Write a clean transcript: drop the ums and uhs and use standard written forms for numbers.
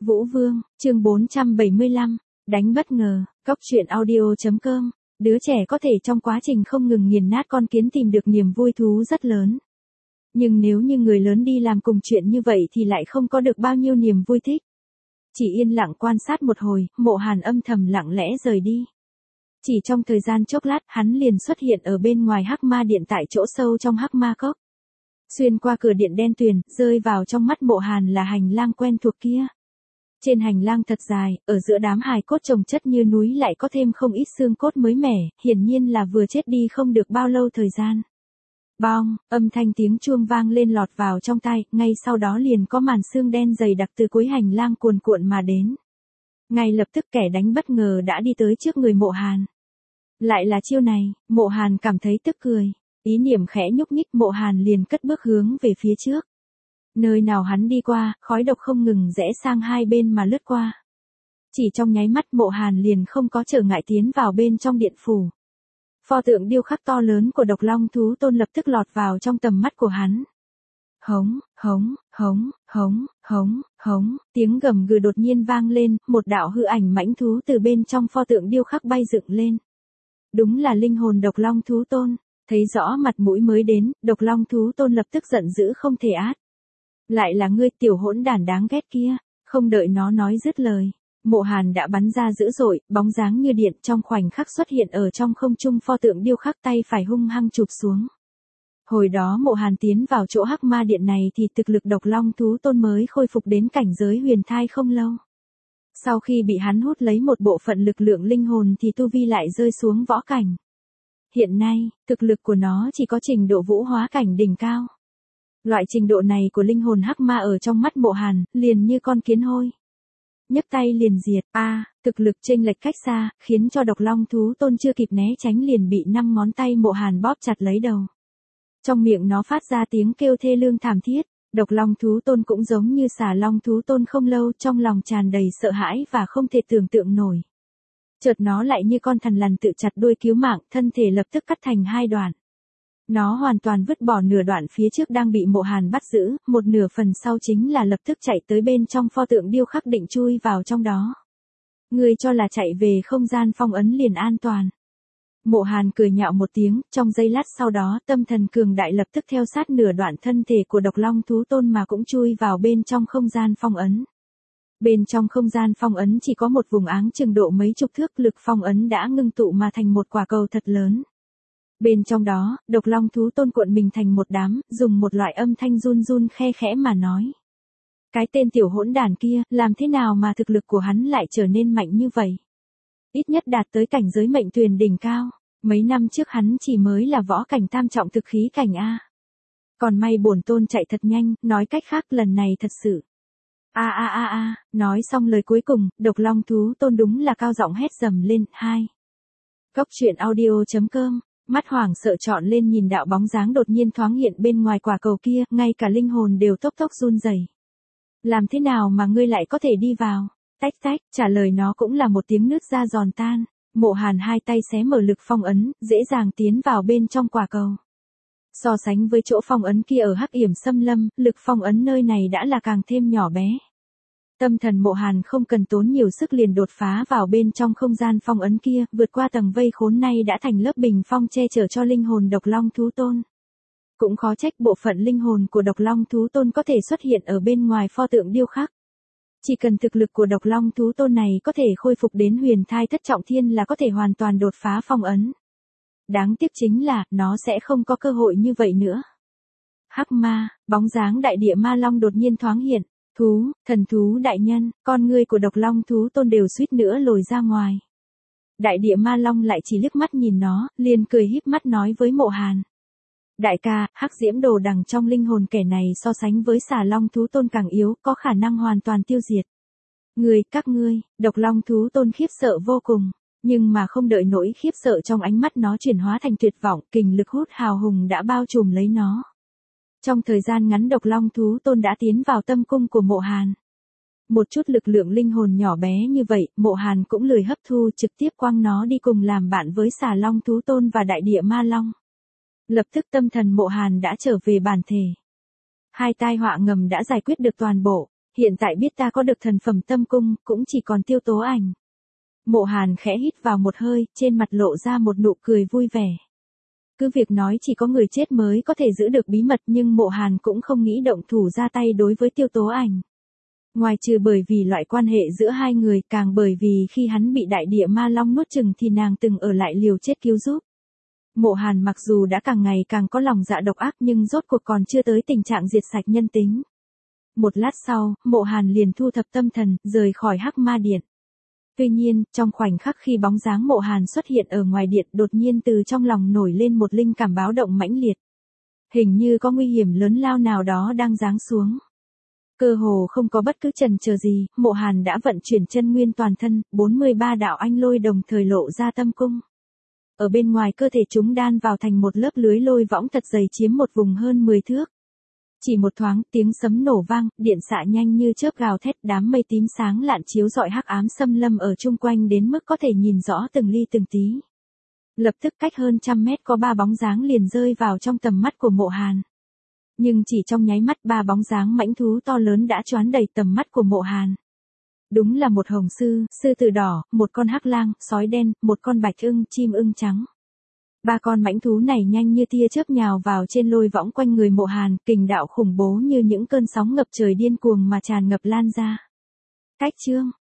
Vũ Vương, chương 475, đánh bất ngờ, Cóc truyện audio.com, đứa trẻ có thể trong quá trình không ngừng nghiền nát con kiến tìm được niềm vui thú rất lớn. Nhưng nếu như người lớn đi làm cùng chuyện như vậy thì lại không có được bao nhiêu niềm vui thích. Chỉ yên lặng quan sát một hồi, Mộ Hàn âm thầm lặng lẽ rời đi. Chỉ trong thời gian chốc lát hắn liền xuất hiện ở bên ngoài Hắc Ma Điện tại chỗ sâu trong Hắc Ma Cốc. Xuyên qua cửa điện đen tuyền, rơi vào trong mắt Mộ Hàn là hành lang quen thuộc kia. Trên hành lang thật dài, ở giữa đám hài cốt chồng chất như núi lại có thêm không ít xương cốt mới mẻ, hiển nhiên là vừa chết đi không được bao lâu thời gian. Bong, âm thanh tiếng chuông vang lên lọt vào trong tai, ngay sau đó liền có màn xương đen dày đặc từ cuối hành lang cuồn cuộn mà đến. Ngay lập tức kẻ đánh bất ngờ đã đi tới trước người Mộ Hàn. Lại là chiêu này, Mộ Hàn cảm thấy tức cười. Ý niệm khẽ nhúc nhích, Mộ Hàn liền cất bước hướng về phía trước. Nơi nào hắn đi qua, khói độc không ngừng rẽ sang hai bên mà lướt qua. Chỉ trong nháy mắt Mộ Hàn liền không có trở ngại tiến vào bên trong điện phủ. Pho tượng điêu khắc to lớn của Độc Long Thú Tôn lập tức lọt vào trong tầm mắt của hắn. Hống, hống, hống, hống, hống, hống, tiếng gầm gừ đột nhiên vang lên, một đạo hư ảnh mãnh thú từ bên trong pho tượng điêu khắc bay dựng lên. Đúng là linh hồn Độc Long Thú Tôn. Thấy rõ mặt mũi mới đến, Độc Long Thú Tôn lập tức giận dữ không thể át. Lại là ngươi tiểu hỗn đản đáng ghét kia, không đợi nó nói dứt lời. Mộ Hàn đã bắn ra dữ dội, bóng dáng như điện trong khoảnh khắc xuất hiện ở trong không trung pho tượng điêu khắc tay phải hung hăng chụp xuống. Hồi đó Mộ Hàn tiến vào chỗ Hắc Ma Điện này thì thực lực Độc Long Thú Tôn mới khôi phục đến cảnh giới huyền thai không lâu. Sau khi bị hắn hút lấy một bộ phận lực lượng linh hồn thì tu vi lại rơi xuống võ cảnh. Hiện nay, thực lực của nó chỉ có trình độ vũ hóa cảnh đỉnh cao. Loại trình độ này của linh hồn hắc ma ở trong mắt Mộ Hàn, liền như con kiến hôi. Nhấc tay liền diệt, thực lực chênh lệch cách xa, khiến cho Độc Long Thú Tôn chưa kịp né tránh liền bị 5 ngón tay Mộ Hàn bóp chặt lấy đầu. Trong miệng nó phát ra tiếng kêu thê lương thảm thiết, Độc Long Thú Tôn cũng giống như Xà Long Thú Tôn không lâu, trong lòng tràn đầy sợ hãi và không thể tưởng tượng nổi. Chợt nó lại như con thằn lằn tự chặt đuôi cứu mạng, thân thể lập tức cắt thành hai đoạn. Nó hoàn toàn vứt bỏ nửa đoạn phía trước đang bị Mộ Hàn bắt giữ, một nửa phần sau chính là lập tức chạy tới bên trong pho tượng điêu khắc định chui vào trong đó. Ngươi cho là chạy về không gian phong ấn liền an toàn. Mộ Hàn cười nhạo một tiếng, trong giây lát sau đó tâm thần cường đại lập tức theo sát nửa đoạn thân thể của Độc Long Thú Tôn mà cũng chui vào bên trong không gian phong ấn. Bên trong không gian phong ấn chỉ có một vùng áng chừng độ mấy chục thước, lực phong ấn đã ngưng tụ mà thành một quả cầu thật lớn. Bên trong đó, Độc Long Thú Tôn cuộn mình thành một đám, dùng một loại âm thanh run run khe khẽ mà nói. Cái tên tiểu hỗn đản kia, làm thế nào mà thực lực của hắn lại trở nên mạnh như vậy? Ít nhất đạt tới cảnh giới mệnh tuyền đỉnh cao, mấy năm trước hắn chỉ mới là võ cảnh tam trọng thực khí cảnh A. Còn may bổn tôn chạy thật nhanh, nói cách khác lần này thật sự. Nói xong lời cuối cùng, Độc Long Thú Tôn đúng là cao giọng hét dầm lên, Cóc truyện audio.com, mắt hoảng sợ trọn lên nhìn đạo bóng dáng đột nhiên thoáng hiện bên ngoài quả cầu kia, ngay cả linh hồn đều tốc tốc run rẩy. Làm thế nào mà ngươi lại có thể đi vào? Tách tách, trả lời nó cũng là một tiếng nứt ra giòn tan. Mộ Hàn hai tay xé mở lực phong ấn, dễ dàng tiến vào bên trong quả cầu. So sánh với chỗ phong ấn kia ở Hắc Yểm Xâm Lâm, lực phong ấn nơi này đã là càng thêm nhỏ bé. Tâm thần Mộ Hàn không cần tốn nhiều sức liền đột phá vào bên trong không gian phong ấn kia, vượt qua tầng vây khốn này đã thành lớp bình phong che chở cho linh hồn Độc Long Thú Tôn. Cũng khó trách bộ phận linh hồn của Độc Long Thú Tôn có thể xuất hiện ở bên ngoài pho tượng điêu khắc. Chỉ cần thực lực của Độc Long Thú Tôn này có thể khôi phục đến huyền thai thất trọng thiên là có thể hoàn toàn đột phá phong ấn. Đáng tiếc chính là, nó sẽ không có cơ hội như vậy nữa. Hắc ma, bóng dáng đại địa ma long đột nhiên thoáng hiện. Thần thú đại nhân, con ngươi của Độc Long Thú Tôn đều suýt nữa lồi ra ngoài. Đại địa ma long lại chỉ liếc mắt nhìn nó, liền cười híp mắt nói với Mộ Hàn. Đại ca, hắc diễm đồ đằng trong linh hồn kẻ này so sánh với Xà Long Thú Tôn càng yếu, có khả năng hoàn toàn tiêu diệt. Các ngươi, Độc Long Thú Tôn khiếp sợ vô cùng, nhưng mà không đợi nỗi khiếp sợ trong ánh mắt nó chuyển hóa thành tuyệt vọng, kình lực hút hào hùng đã bao trùm lấy nó. Trong thời gian ngắn Độc Long Thú Tôn đã tiến vào tâm cung của Mộ Hàn. Một chút lực lượng linh hồn nhỏ bé như vậy, Mộ Hàn cũng lười hấp thu, trực tiếp quăng nó đi cùng làm bạn với Xà Long Thú Tôn và Đại Địa Ma Long. Lập tức tâm thần Mộ Hàn đã trở về bản thể. Hai tai họa ngầm đã giải quyết được toàn bộ, hiện tại biết ta có được thần phẩm tâm cung, cũng chỉ còn Tiêu Tố Ảnh. Mộ Hàn khẽ hít vào một hơi, trên mặt lộ ra một nụ cười vui vẻ. Cứ việc nói chỉ có người chết mới có thể giữ được bí mật, nhưng Mộ Hàn cũng không nghĩ động thủ ra tay đối với Tiêu Tố Ảnh. Ngoài trừ bởi vì loại quan hệ giữa hai người, càng bởi vì khi hắn bị đại địa ma long nuốt chừng thì nàng từng ở lại liều chết cứu giúp. Mộ Hàn mặc dù đã càng ngày càng có lòng dạ độc ác nhưng rốt cuộc còn chưa tới tình trạng diệt sạch nhân tính. Một lát sau, Mộ Hàn liền thu thập tâm thần, rời khỏi Hắc Ma Điện. Tuy nhiên, trong khoảnh khắc khi bóng dáng Mộ Hàn xuất hiện ở ngoài điện, đột nhiên từ trong lòng nổi lên một linh cảm báo động mãnh liệt. Hình như có nguy hiểm lớn lao nào đó đang giáng xuống. Cơ hồ không có bất cứ chần chờ gì, Mộ Hàn đã vận chuyển chân nguyên toàn thân, 43 đạo anh lôi đồng thời lộ ra tâm cung. Ở bên ngoài cơ thể chúng đan vào thành một lớp lưới lôi võng thật dày chiếm một vùng hơn 10 thước. Chỉ một thoáng, tiếng sấm nổ vang, điện xạ nhanh như chớp gào thét, đám mây tím sáng lạn chiếu rọi hắc ám xâm lâm ở chung quanh đến mức có thể nhìn rõ từng ly từng tí. Lập tức cách hơn 100 mét có 3 bóng dáng liền rơi vào trong tầm mắt của Mộ Hàn. Nhưng chỉ trong nháy mắt 3 bóng dáng mãnh thú to lớn đã choán đầy tầm mắt của Mộ Hàn. Đúng là một hồng sư, sư tử đỏ, một con hắc lang, sói đen, một con bạch ưng, chim ưng trắng. 3 con mãnh thú này nhanh như tia chớp nhào vào trên lôi võng quanh người Mộ Hàn, kình đạo khủng bố như những cơn sóng ngập trời điên cuồng mà tràn ngập lan ra. Cách chương